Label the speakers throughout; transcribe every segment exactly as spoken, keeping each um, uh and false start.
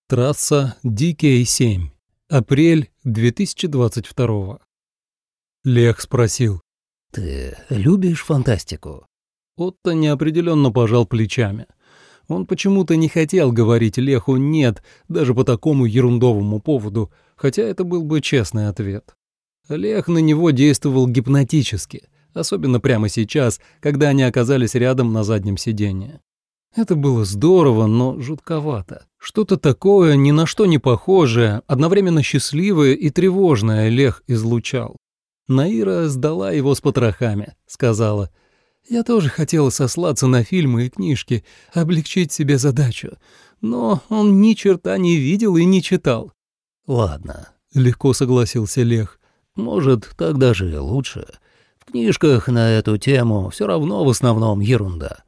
Speaker 1: Трасса Ди Кей семь. Апрель две тысячи двадцать второго. Лех спросил:
Speaker 2: «Ты любишь фантастику?»
Speaker 1: Отто неопределенно пожал плечами. Он почему-то не хотел говорить Леху «нет» даже по такому ерундовому поводу, хотя это был бы честный ответ. Лех на него действовал гипнотически, особенно прямо сейчас, когда они оказались рядом на заднем сиденье. Это было здорово, но жутковато. Что-то такое, ни на что не похожее, одновременно счастливое и тревожное Лех излучал. Наира сдала его с потрохами, сказала: «Я тоже хотела сослаться на фильмы и книжки, облегчить себе задачу, но он ни черта не видел и не читал».
Speaker 2: «Ладно», —
Speaker 1: легко согласился Лех.
Speaker 2: «Может, так даже и лучше. В книжках на эту тему все равно в основном ерунда.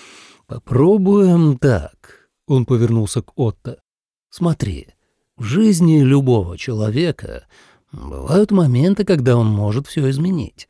Speaker 2: Попробуем так». Он повернулся к Отто. «Смотри, в жизни любого человека бывают моменты, когда он может все изменить.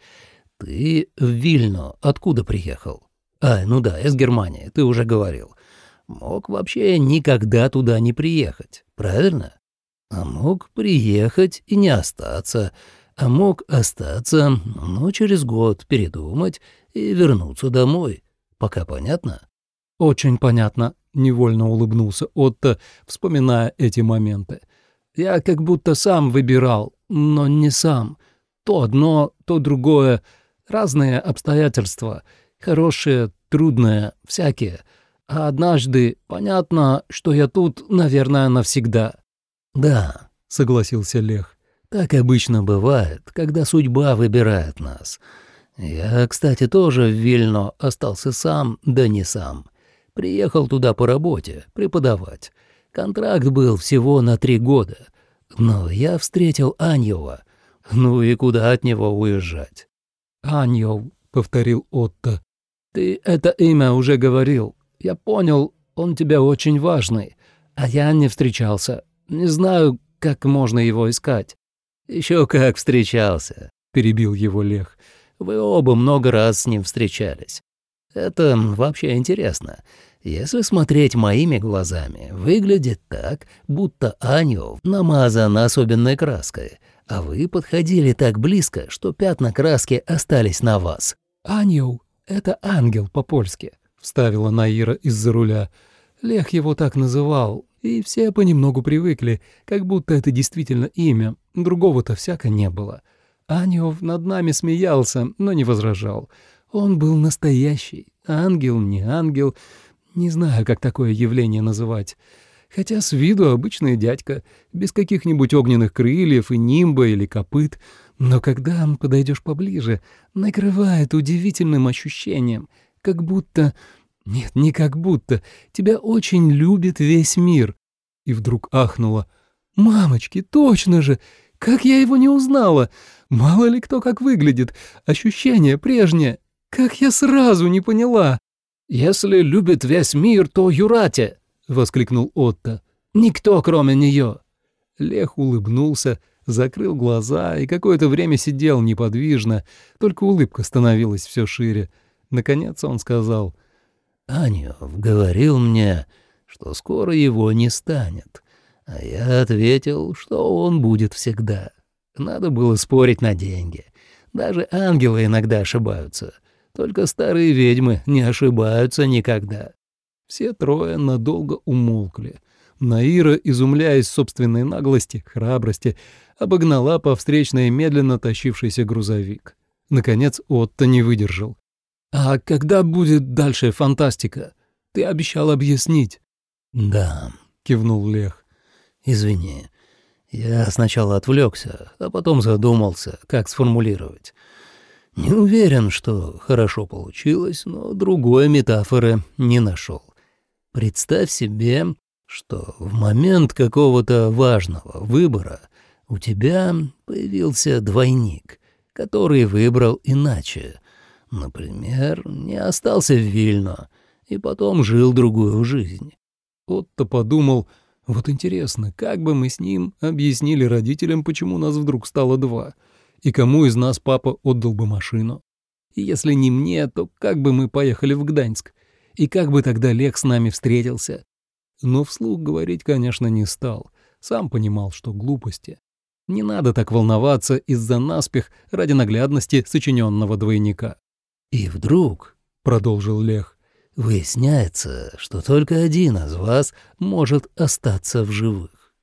Speaker 2: Ты в Вильно откуда приехал? А, ну да, из Германии, ты уже говорил. Мог вообще никогда туда не приехать, правильно? А мог приехать и не остаться, а мог остаться, но через год передумать и вернуться домой. Пока понятно?»
Speaker 1: «Очень понятно», — невольно улыбнулся Отто, вспоминая эти моменты. «Я как будто сам выбирал, но не сам. То одно, то другое. Разные обстоятельства. Хорошие, трудные, всякие. А однажды понятно, что я тут, наверное, навсегда».
Speaker 2: «Да», — согласился Лех. «Так обычно бывает, когда судьба выбирает нас. Я, кстати, тоже в Вильно остался сам, да не сам. Приехал туда по работе, преподавать. Контракт был всего на три года. Но я встретил Аньева. Ну и куда от него уезжать?»
Speaker 1: «Аньев», — повторил Отто. «Ты это имя уже говорил. Я понял, он тебе очень важный. А я не встречался. Не знаю, как можно его искать».
Speaker 2: «Еще как встречался», — перебил его Лех. «Вы оба много раз с ним встречались. Это вообще интересно. Если смотреть моими глазами, выглядит так, будто Аньев намазан особенной краской, а вы подходили так близко, что пятна краски остались на вас».
Speaker 1: «Аньев — это ангел по-польски», — вставила Наира из-за руля. Лех его так называл, и все понемногу привыкли, как будто это действительно имя, другого-то всяко не было. Аньев над нами смеялся, но не возражал. Он был настоящий, ангел, не ангел, не знаю, как такое явление называть. Хотя с виду обычный дядька, без каких-нибудь огненных крыльев и нимба или копыт, но когда подойдешь поближе, накрывает удивительным ощущением, как будто... Нет, не как будто. Тебя очень любит весь мир. И вдруг ахнула: «Мамочки, точно же! Как я его не узнала! Мало ли кто как выглядит. Ощущение прежнее. Как я сразу не поняла!»
Speaker 2: «Если любит весь мир, то Юрате!» — воскликнул Отто. «Никто, кроме нее!»
Speaker 1: Лех улыбнулся, закрыл глаза и какое-то время сидел неподвижно, только улыбка становилась все шире. Наконец он сказал:
Speaker 2: «Аньев говорил мне, что скоро его не станет, а я ответил, что он будет всегда. Надо было спорить на деньги. Даже ангелы иногда ошибаются, только старые ведьмы не ошибаются никогда».
Speaker 1: Все трое надолго умолкли. Наира, изумляясь собственной наглости, храбрости, обогнала по встречной медленно тащившийся грузовик. Наконец Отто не выдержал: «А когда будет дальше фантастика? Ты обещал объяснить».
Speaker 2: «Да», — кивнул Лех. «Извини, я сначала отвлекся, а потом задумался, как сформулировать. Не уверен, что хорошо получилось, но другой метафоры не нашел. Представь себе, что в момент какого-то важного выбора у тебя появился двойник, который выбрал иначе. Например, не остался в Вильно и потом жил другую жизнь».
Speaker 1: Отто подумал: вот интересно, как бы мы с ним объяснили родителям, почему нас вдруг стало два, и кому из нас папа отдал бы машину. И если не мне, то как бы мы поехали в Гданьск, и как бы тогда Лех с нами встретился. Но вслух говорить, конечно, не стал. Сам понимал, что глупости. Не надо так волноваться из-за наспех ради наглядности сочиненного двойника.
Speaker 2: «И вдруг, — продолжил Лех, — выясняется, что только один из вас может остаться в живых.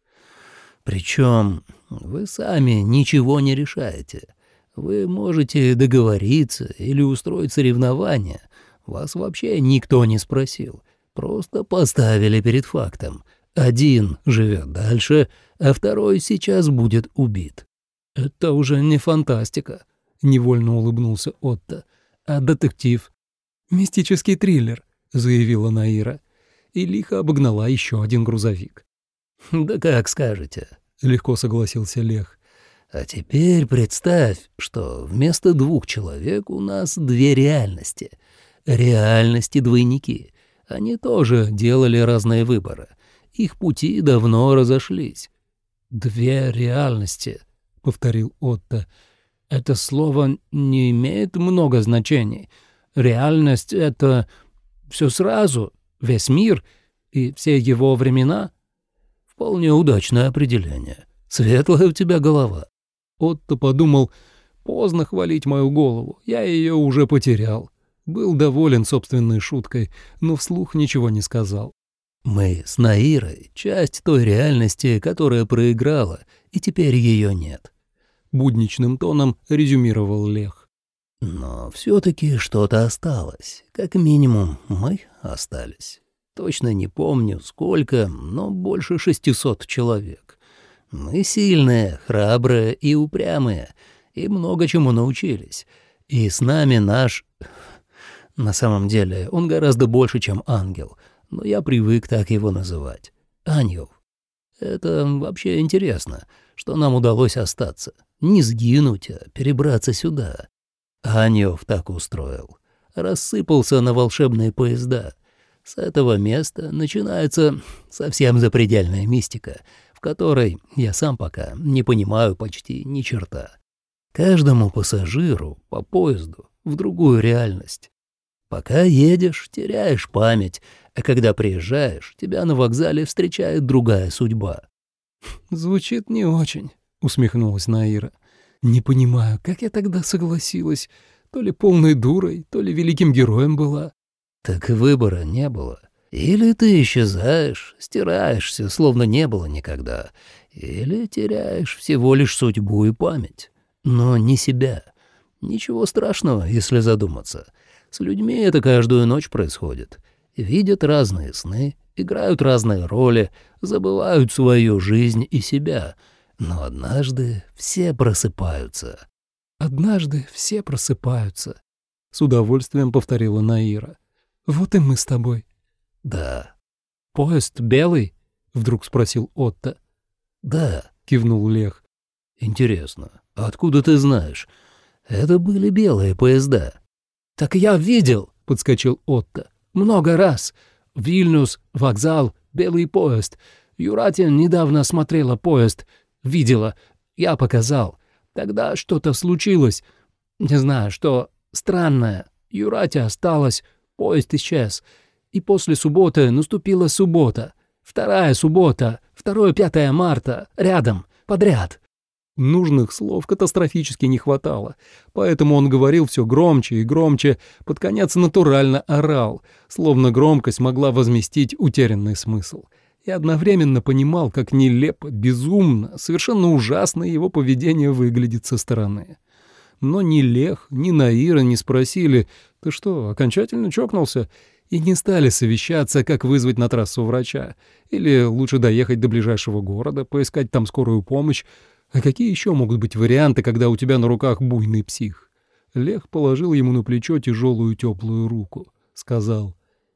Speaker 2: Причем вы сами ничего не решаете. Вы можете договориться или устроить соревнование. Вас вообще никто не спросил. Просто поставили перед фактом. Один живет дальше, а второй сейчас будет убит».
Speaker 1: «Это уже не фантастика», — невольно улыбнулся Отто, — «а детектив». «Мистический триллер», — заявила Наира, и лихо обогнала еще один грузовик.
Speaker 2: «Да как скажете», — легко согласился Лех. «А теперь представь, что вместо двух человек у нас две реальности. Реальности-двойники. Они тоже делали разные выборы. Их пути давно разошлись».
Speaker 1: «Две реальности», — повторил Отто. «Это слово не имеет много значений. Реальность — это все сразу, весь мир и все его времена».
Speaker 2: «Вполне удачное определение. Светлая у тебя голова».
Speaker 1: Отто подумал, поздно хвалить мою голову, я ее уже потерял. Был доволен собственной шуткой, но вслух ничего не сказал.
Speaker 2: «Мы с Наирой — часть той реальности, которая проиграла, и теперь ее нет»,
Speaker 1: — будничным тоном резюмировал Лех.
Speaker 2: «Но все-таки что-то осталось. Как минимум, мы остались. Точно не помню, сколько, но больше шестисот человек. Мы сильные, храбрые и упрямые, и много чему научились. И с нами наш... На самом деле он гораздо больше, чем ангел, но я привык так его называть. Ангел. Это вообще интересно, что нам удалось остаться. Не сгинуть, а перебраться сюда. Аньев так устроил. Рассыпался на волшебные поезда. С этого места начинается совсем запредельная мистика, в которой я сам пока не понимаю почти ни черта. Каждому пассажиру по поезду в другую реальность. Пока едешь, теряешь память, а когда приезжаешь, тебя на вокзале встречает другая судьба».
Speaker 1: «Звучит не очень», — усмехнулась Наира. «Не понимаю, как я тогда согласилась. То ли полной дурой, то ли великим героем была».
Speaker 2: «Так выбора не было. Или ты исчезаешь, стираешься, словно не было никогда, или теряешь всего лишь судьбу и память. Но не себя. Ничего страшного, если задуматься. С людьми это каждую ночь происходит. Видят разные сны, играют разные роли, забывают свою жизнь и себя. Но однажды все просыпаются».
Speaker 1: «Однажды все просыпаются», — с удовольствием повторила Наира. «Вот и мы с тобой».
Speaker 2: «Да».
Speaker 1: «Поезд белый?» — вдруг спросил Отто.
Speaker 2: «Да», —
Speaker 1: кивнул Лех.
Speaker 2: «Интересно, откуда ты знаешь? Это были белые поезда».
Speaker 1: «Так я видел», — подскочил Отто. «Много раз. Вильнюс, вокзал, белый поезд. Юратин недавно смотрела поезд. Видела. Я показал. Тогда что-то случилось. Не знаю, что странное. Юратя осталась, поезд исчез. И после субботы наступила суббота. Вторая суббота, второе-пятое марта, рядом, подряд». Нужных слов катастрофически не хватало, поэтому он говорил все громче и громче, под конец натурально орал, словно громкость могла возместить утерянный смысл. И одновременно понимал, как нелепо, безумно, совершенно ужасно его поведение выглядит со стороны. Но ни Лех, ни Наира не спросили: «Ты что, окончательно чокнулся?» И не стали совещаться, как вызвать на трассу врача, или лучше доехать до ближайшего города, поискать там скорую помощь. А какие еще могут быть варианты, когда у тебя на руках буйный псих? Лех положил ему на плечо тяжелую теплую руку. Сказал: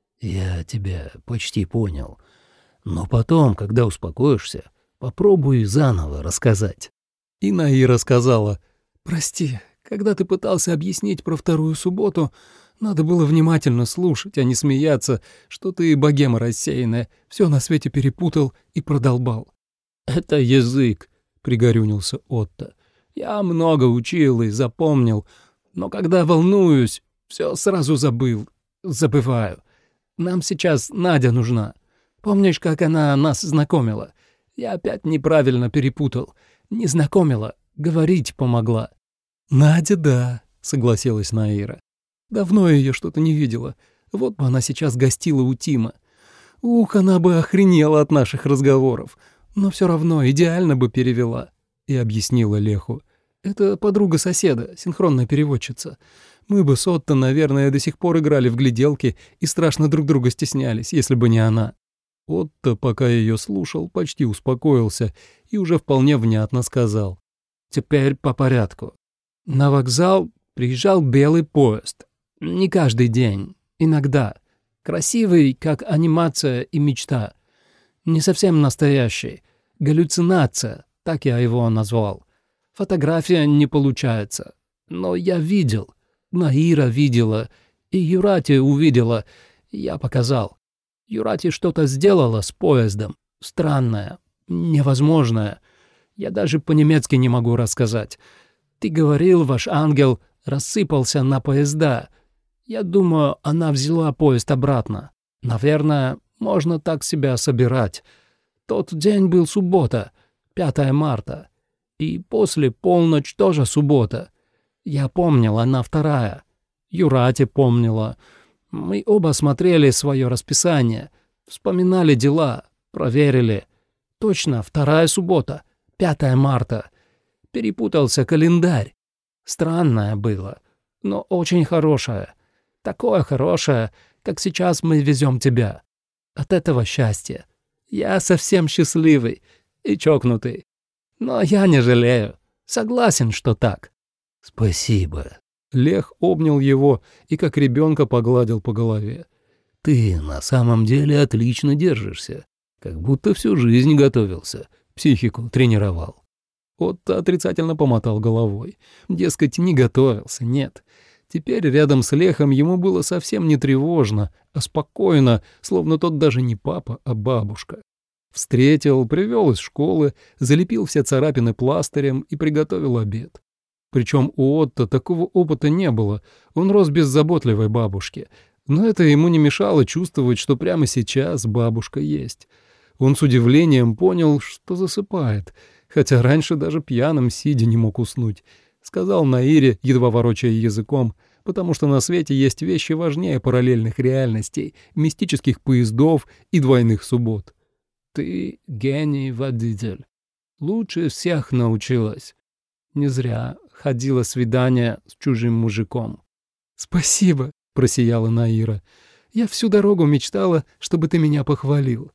Speaker 2: «Я тебя почти понял. Но потом, когда успокоишься, попробуй заново рассказать».
Speaker 1: И Наира сказала: «Прости, когда ты пытался объяснить про вторую субботу, надо было внимательно слушать, а не смеяться, что ты богема рассеянная, все на свете перепутал и продолбал». «Это язык», — пригорюнился Отто. «Я много учил и запомнил, но когда волнуюсь, все сразу забыл, забываю. Нам сейчас Надя нужна. Помнишь, как она нас знакомила? Я опять неправильно перепутал. Не знакомила, говорить помогла». «Надя, да», — согласилась Наира. «Давно ее что-то не видела. Вот бы она сейчас гостила у Тима. Ух, она бы охренела от наших разговоров, но все равно идеально бы перевела». И объяснила Леху. «Это подруга соседа, синхронная переводчица. Мы бы с Отто, наверное, до сих пор играли в гляделки и страшно друг друга стеснялись, если бы не она». Отто, пока ее слушал, почти успокоился и уже вполне внятно сказал. «Теперь по порядку. На вокзал приезжал белый поезд. Не каждый день, иногда. Красивый, как анимация и мечта. Не совсем настоящий. Галлюцинация, так я его назвал. Фотография не получается. Но я видел. Наира видела. И Юрати увидела. Я показал. Юрати что-то сделала с поездом. Странное. Невозможное. Я даже по-немецки не могу рассказать. Ты говорил, ваш ангел рассыпался на поезда. Я думаю, она взяла поезд обратно. Наверное, можно так себя собирать. Тот день был суббота, пятое марта. И после полночь тоже суббота. Я помнил, она вторая. Юрати помнила. Мы оба смотрели свое расписание, вспоминали дела, проверили. Точно, вторая суббота, пятое марта. Перепутался календарь. Странное было, но очень хорошее. Такое хорошее, как сейчас мы везем тебя. От этого счастья. Я совсем счастливый и чокнутый. Но я не жалею. Согласен, что так».
Speaker 2: «Спасибо».
Speaker 1: Лех обнял его и как ребенка погладил по голове.
Speaker 2: «Ты на самом деле отлично держишься, как будто всю жизнь готовился, психику тренировал».
Speaker 1: Отто отрицательно помотал головой. Дескать, не готовился, нет. Теперь рядом с Лехом ему было совсем не тревожно, а спокойно, словно тот даже не папа, а бабушка. Встретил, привел из школы, залепил все царапины пластырем и приготовил обед. Причем у Отто такого опыта не было, он рос без заботливой бабушки. Но это ему не мешало чувствовать, что прямо сейчас бабушка есть. Он с удивлением понял, что засыпает, хотя раньше даже пьяным сидя не мог уснуть. Сказал Наире, едва ворочая языком, потому что на свете есть вещи важнее параллельных реальностей, мистических поездов и двойных суббот. «Ты гений-водитель. Лучше всех научилась. Не зря ходила свидание с чужим мужиком». «Спасибо», — просияла Наира. «Я всю дорогу мечтала, чтобы ты меня похвалил».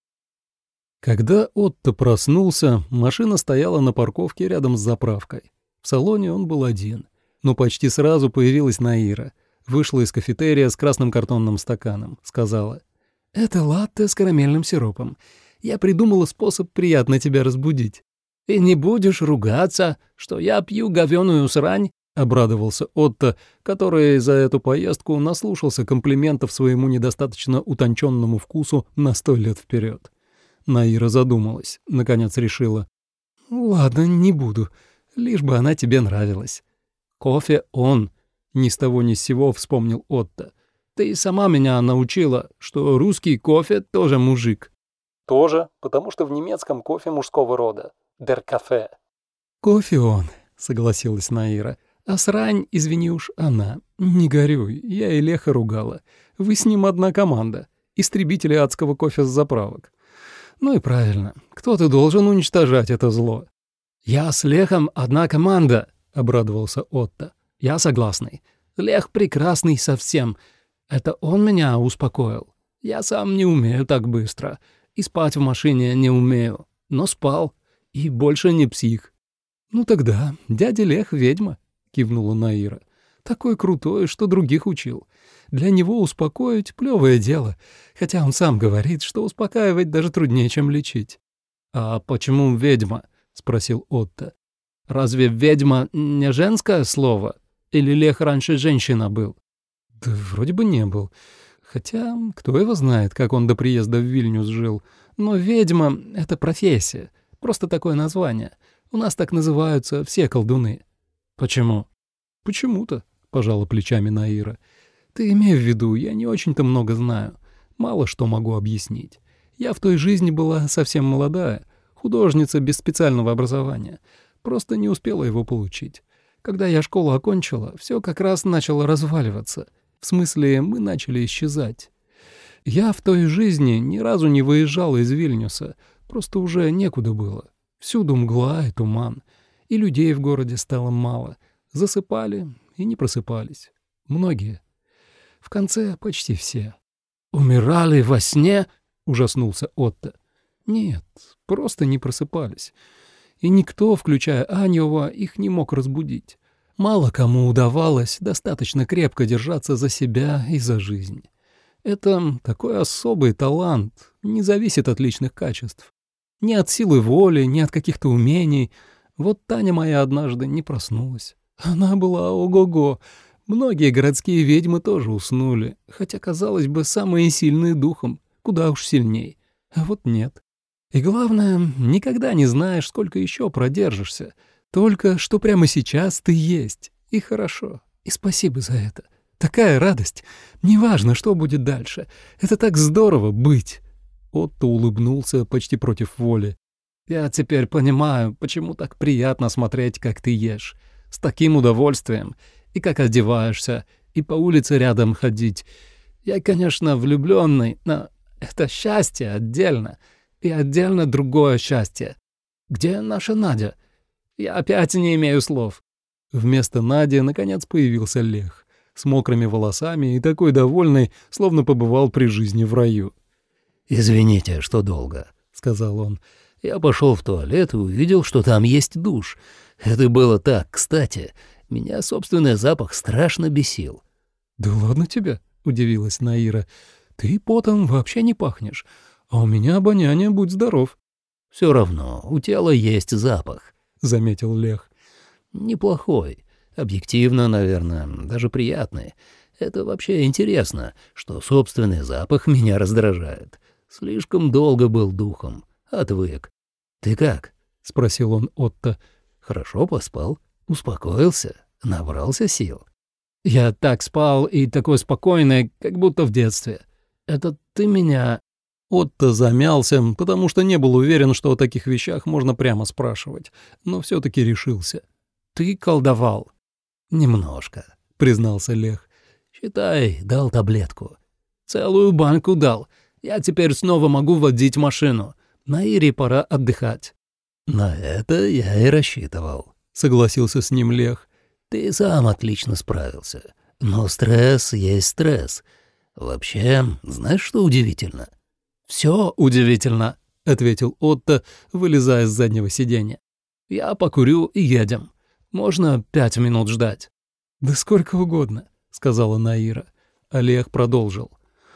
Speaker 1: Когда Отто проснулся, машина стояла на парковке рядом с заправкой. В салоне он был один. Но почти сразу появилась Наира. Вышла из кафетерия с красным картонным стаканом. Сказала: «Это латте с карамельным сиропом. Я придумала способ приятно тебя разбудить». «И не будешь ругаться, что я пью говёную срань?» — обрадовался Отто, который за эту поездку наслушался комплиментов своему недостаточно утонченному вкусу на сто лет вперед. Наира задумалась, наконец решила: «Ладно, не буду, лишь бы она тебе нравилась». «Кофе он», — ни с того ни с сего вспомнил Отто. «Ты сама меня научила, что русский кофе тоже мужик». «Тоже, потому что в немецком кофе мужского рода. Der Kaffee». «Кофе он», — согласилась Наира. «А срань, извини уж, она. Не горюй, я и Леха ругала. Вы с ним одна команда. Истребители адского кофе с заправок». «Ну и правильно. Кто-то должен уничтожать это зло». «Я с Лехом одна команда», — обрадовался Отто. «Я согласный. Лех прекрасный совсем. Это он меня успокоил. Я сам не умею так быстро. И спать в машине не умею. Но спал. И больше не псих». «Ну тогда дядя Лех ведьма», — кивнула Наира. «Такой крутой, что других учил. Для него успокоить — плевое дело, хотя он сам говорит, что успокаивать даже труднее, чем лечить». «А почему ведьма?» — спросил Отто. «Разве ведьма не женское слово? Или Лех раньше женщина был?» «Да вроде бы не был. Хотя кто его знает, как он до приезда в Вильнюс жил. Но ведьма — это профессия, просто такое название. У нас так называются все колдуны». «Почему?» «Почему-то», — пожала плечами Наира. «Ты имей в виду, я не очень-то много знаю. Мало что могу объяснить. Я в той жизни была совсем молодая, художница без специального образования, просто не успела его получить. Когда я школу окончила, все как раз начало разваливаться. В смысле, мы начали исчезать. Я в той жизни ни разу не выезжала из Вильнюса, просто уже некуда было. Всюду мгла и туман, и людей в городе стало мало. Засыпали и не просыпались. Многие. В конце почти все. «Умирали во сне?» — ужаснулся Отто. «Нет, просто не просыпались. И никто, включая Аньева, их не мог разбудить. Мало кому удавалось достаточно крепко держаться за себя и за жизнь. Это такой особый талант, не зависит от личных качеств. Ни от силы воли, ни от каких-то умений. Вот Таня моя однажды не проснулась. Она была ого-го. Многие городские ведьмы тоже уснули, хотя, казалось бы, самые сильные духом, куда уж сильней. А вот нет. И главное, никогда не знаешь, сколько еще продержишься. Только что прямо сейчас ты есть. И хорошо. И спасибо за это. Такая радость. Неважно, что будет дальше. Это так здорово быть. Отто улыбнулся почти против воли. Я теперь понимаю, почему так приятно смотреть, как ты ешь. С таким удовольствием. И как одеваешься. И по улице рядом ходить. Я, конечно, влюбленный, но это счастье отдельно. И отдельно другое счастье. Где наша Надя? Я опять не имею слов. Вместо Нади, наконец, появился Лех. С мокрыми волосами и такой довольный, словно побывал при жизни в раю.
Speaker 2: «Извините, что долго», — сказал он. «Я пошел в туалет и увидел, что там есть душ. Это было так кстати. Меня собственный запах страшно бесил».
Speaker 1: «Да ладно тебе», — удивилась Наира. «Ты потом вообще не пахнешь, а у меня обоняние, будь здоров».
Speaker 2: «Все равно, у тела есть запах», — заметил Лех. «Неплохой. Объективно, наверное, даже приятный. Это вообще интересно, что собственный запах меня раздражает. Слишком долго был духом. Отвык. Ты как?» — спросил он Отто. «Хорошо поспал? Успокоился? Набрался сил?»
Speaker 1: «Я так спал и такой спокойный, как будто в детстве. Это ты меня...» Отто замялся, потому что не был уверен, что о таких вещах можно прямо спрашивать, но все-таки решился. «Ты колдовал?»
Speaker 2: «Немножко», — признался Лех. «Считай, дал таблетку».
Speaker 1: «Целую банку дал. Я теперь снова могу водить машину. Наире пора отдыхать».
Speaker 2: «На это я и рассчитывал», — согласился с ним Лех. «Ты сам отлично справился. Но стресс есть стресс. Вообще, знаешь, что удивительно?»
Speaker 1: «Все удивительно», — ответил Отто, вылезая с заднего сиденья. «Я покурю и едем. Можно пять минут ждать?» «Да сколько угодно», — сказала Наира. Олег продолжил.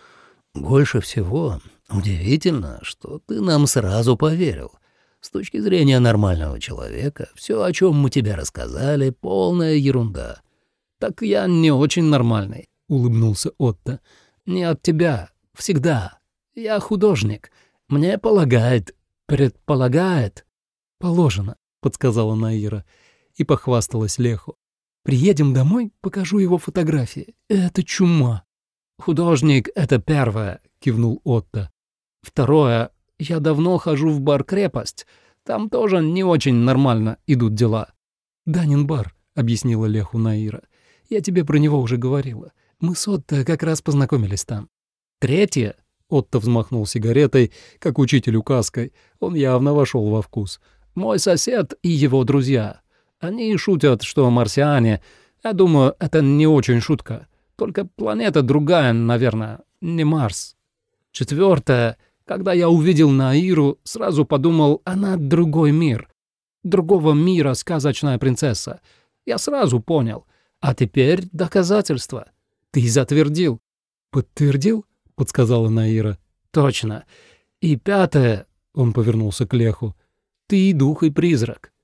Speaker 2: «Больше всего удивительно, что ты нам сразу поверил. С точки зрения нормального человека, все, о чем мы тебе рассказали, полная ерунда».
Speaker 1: «Так я не очень нормальный», — улыбнулся Отто. «Не от тебя. Всегда. Я художник. Мне полагает, предполагает». «Положено», — подсказала Наира и похвасталась Леху. «Приедем домой, покажу его фотографии. Это чума». «Художник — это первое», — кивнул Отто. «Второе. Я давно хожу в бар «Крепость». Там тоже не очень нормально идут дела». «Данин бар», — объяснила Леху Наира. «Я тебе про него уже говорила. Мы с Отто как раз познакомились там». «Третье», — Отто взмахнул сигаретой, как учитель указкой. Он явно вошел во вкус. «Мой сосед и его друзья. Они шутят, что марсиане. Я думаю, это не очень шутка. Только планета другая, наверное, не Марс. Четвертое. Когда я увидел Наиру, сразу подумал, она другой мир. Другого мира сказочная принцесса. Я сразу понял. А теперь доказательства. Ты затвердил». «Подтвердил?» — подсказала Наира. «Точно. И пятое», — он повернулся к Леху, — «ты и дух, и призрак».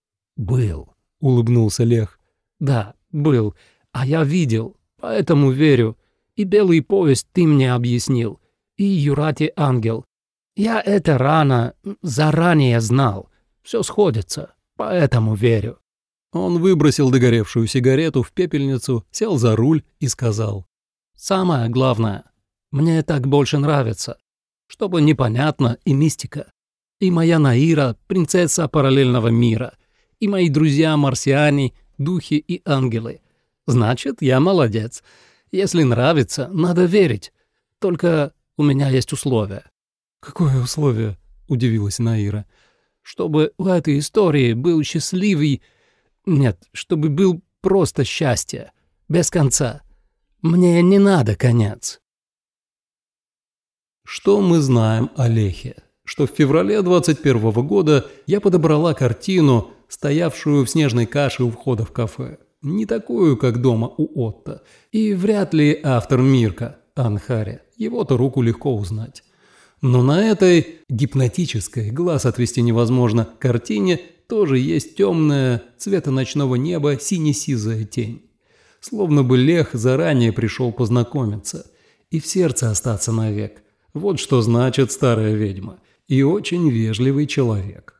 Speaker 2: «Был», —
Speaker 1: улыбнулся Лех. «Да, был. А я видел, поэтому верю. И белый поезд ты мне объяснил. И Юрати ангел. Я это рано, заранее знал. Все сходится, поэтому верю». Он выбросил догоревшую сигарету в пепельницу, сел за руль и сказал. «Самое главное, мне так больше нравится. чтобы непонятно и мистика. И моя Наира — принцесса параллельного мира, и мои друзья-марсиане — духи и ангелы. Значит, я молодец. Если нравится, надо верить. Только у меня есть условие». «Какое условие?» — удивилась Наира. «Чтобы в этой истории был счастливый... Нет, чтобы был просто счастье, без конца. Мне не надо конец». Что мы знаем о Лехе? Что в феврале двадцать первого года я подобрала картину, стоявшую в снежной каше у входа в кафе. Не такую, как дома у Отто. И вряд ли автор Мирка, Анхаре. Его-то руку легко узнать. Но на этой гипнотической, глаз отвести невозможно, картине тоже есть темная, цвета ночного неба, сине-сизая тень. Словно бы Лех заранее пришел познакомиться и в сердце остаться навек. Вот что значит старая ведьма. И очень вежливый человек.